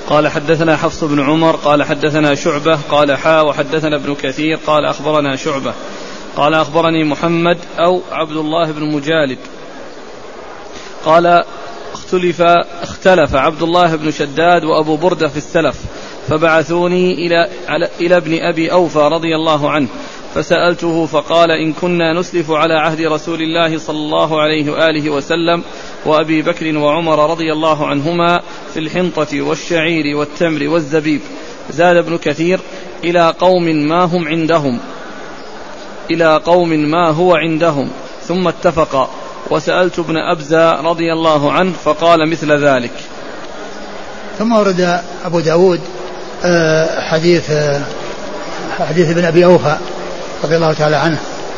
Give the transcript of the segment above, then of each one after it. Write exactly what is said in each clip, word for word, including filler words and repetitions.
قال حدثنا حفص بن عمر قال حدثنا شعبة قال حا وحدثنا ابن كثير قال أخبرنا شعبة قال أخبرني محمد أو عبد الله بن مجالد قال اختلف, اختلف عبد الله بن شداد وأبو بردة في السلف فبعثوني إلى, إلى ابن أبي أوفى رضي الله عنه فسألته فقال إن كنا نسلف على عهد رسول الله صلى الله عليه وآله وسلم وأبي بكر وعمر رضي الله عنهما في الحنطة والشعير والتمر والزبيب. زاد ابن كثير إلى قوم ما هم عندهم إلى قوم ما هو عندهم ثم اتفقا وسألت ابن أبزة رضي الله عنه فقال مثل ذلك. ثم ورد أبو داود حديث حديث ابن أبي أوفى رضي الله تعالى عنه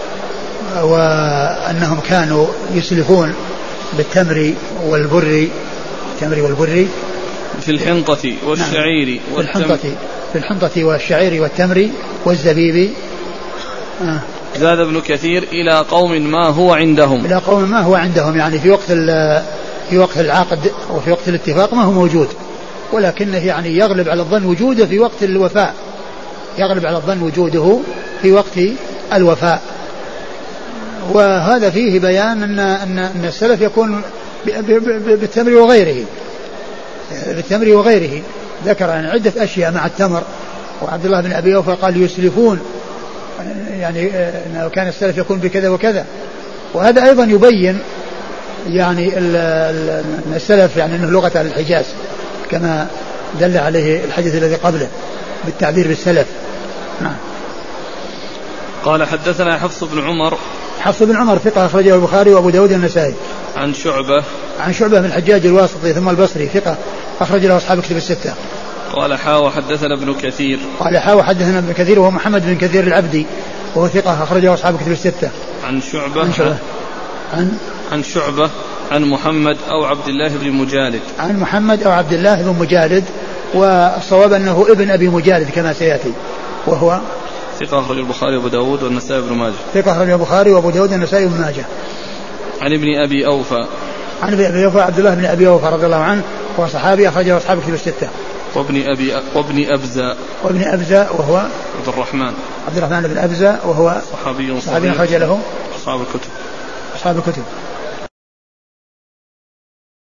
وأنهم كانوا يسلفون بالتمر والبر التمر والبر في الحنطة والشعير نعم. في الحنطة في الحنطة والشعير والتمر والزبيب. آه. زاد ابن كثير إلى قوم ما هو عندهم إلى قوم ما هو عندهم يعني في وقت في وقت العقد وفي وقت الاتفاق ما هو موجود ولكنه يعني يغلب على الظن وجوده في وقت الوفاء يغلب على الظن وجوده في وقت الوفاء. وهذا فيه بيان أن أن أن السلف يكون بالتمر وغيره بالتمر وغيره. ذكر عن عدة أشياء مع التمر وعبد الله بن أبي أوفى قال يسلفون يعني أنه كان السلف يكون بكذا وكذا. وهذا أيضا يبين يعني السلف يعني أنه لغة الحجاز كما دل عليه الحديث الذي قبله بالتعبير بالسلف. نعم. قال حدثنا حفص بن عمر حفص بن عمر ثقة أخرجه البخاري وأبو داود النسائي. عن شعبة عن شعبة بن الحجاج الواسطي ثم البصري ثقة أخرج له أصحاب كتب الستة. قال حا وحدثنا ابن كثير قال حا وحدثنا ابن كثير وهو محمد بن كثير العبدي وهو ثقة أخرجه أصحاب كتب الستة. عن شعبة عن شعبة عن, عن شعبة عن محمد أو عبد الله بن مجالد عن محمد أو عبد الله بن مجالد والصواب أنه ابن أبي مجالد كما سيأتي وهو ثقة أخرج البخاري وأبو داود والنسائي بن ماجه. ثقة أخرج البخاري وأبو داود والنسائي بن ماجه. عن ابن أبي أوفى عن ابن أبي أوفى عبد الله بن أبي أوفى رضي الله عنه وهو صحابي أخرجه أصحاب كتب الستة. وابن أبي وابن أبزة وابن أبزة وهو عبد الرحمن عبد الرحمن بن أبزة وهو صحابي صحابي أخرج له أصحاب الكتب أصحاب الكتب.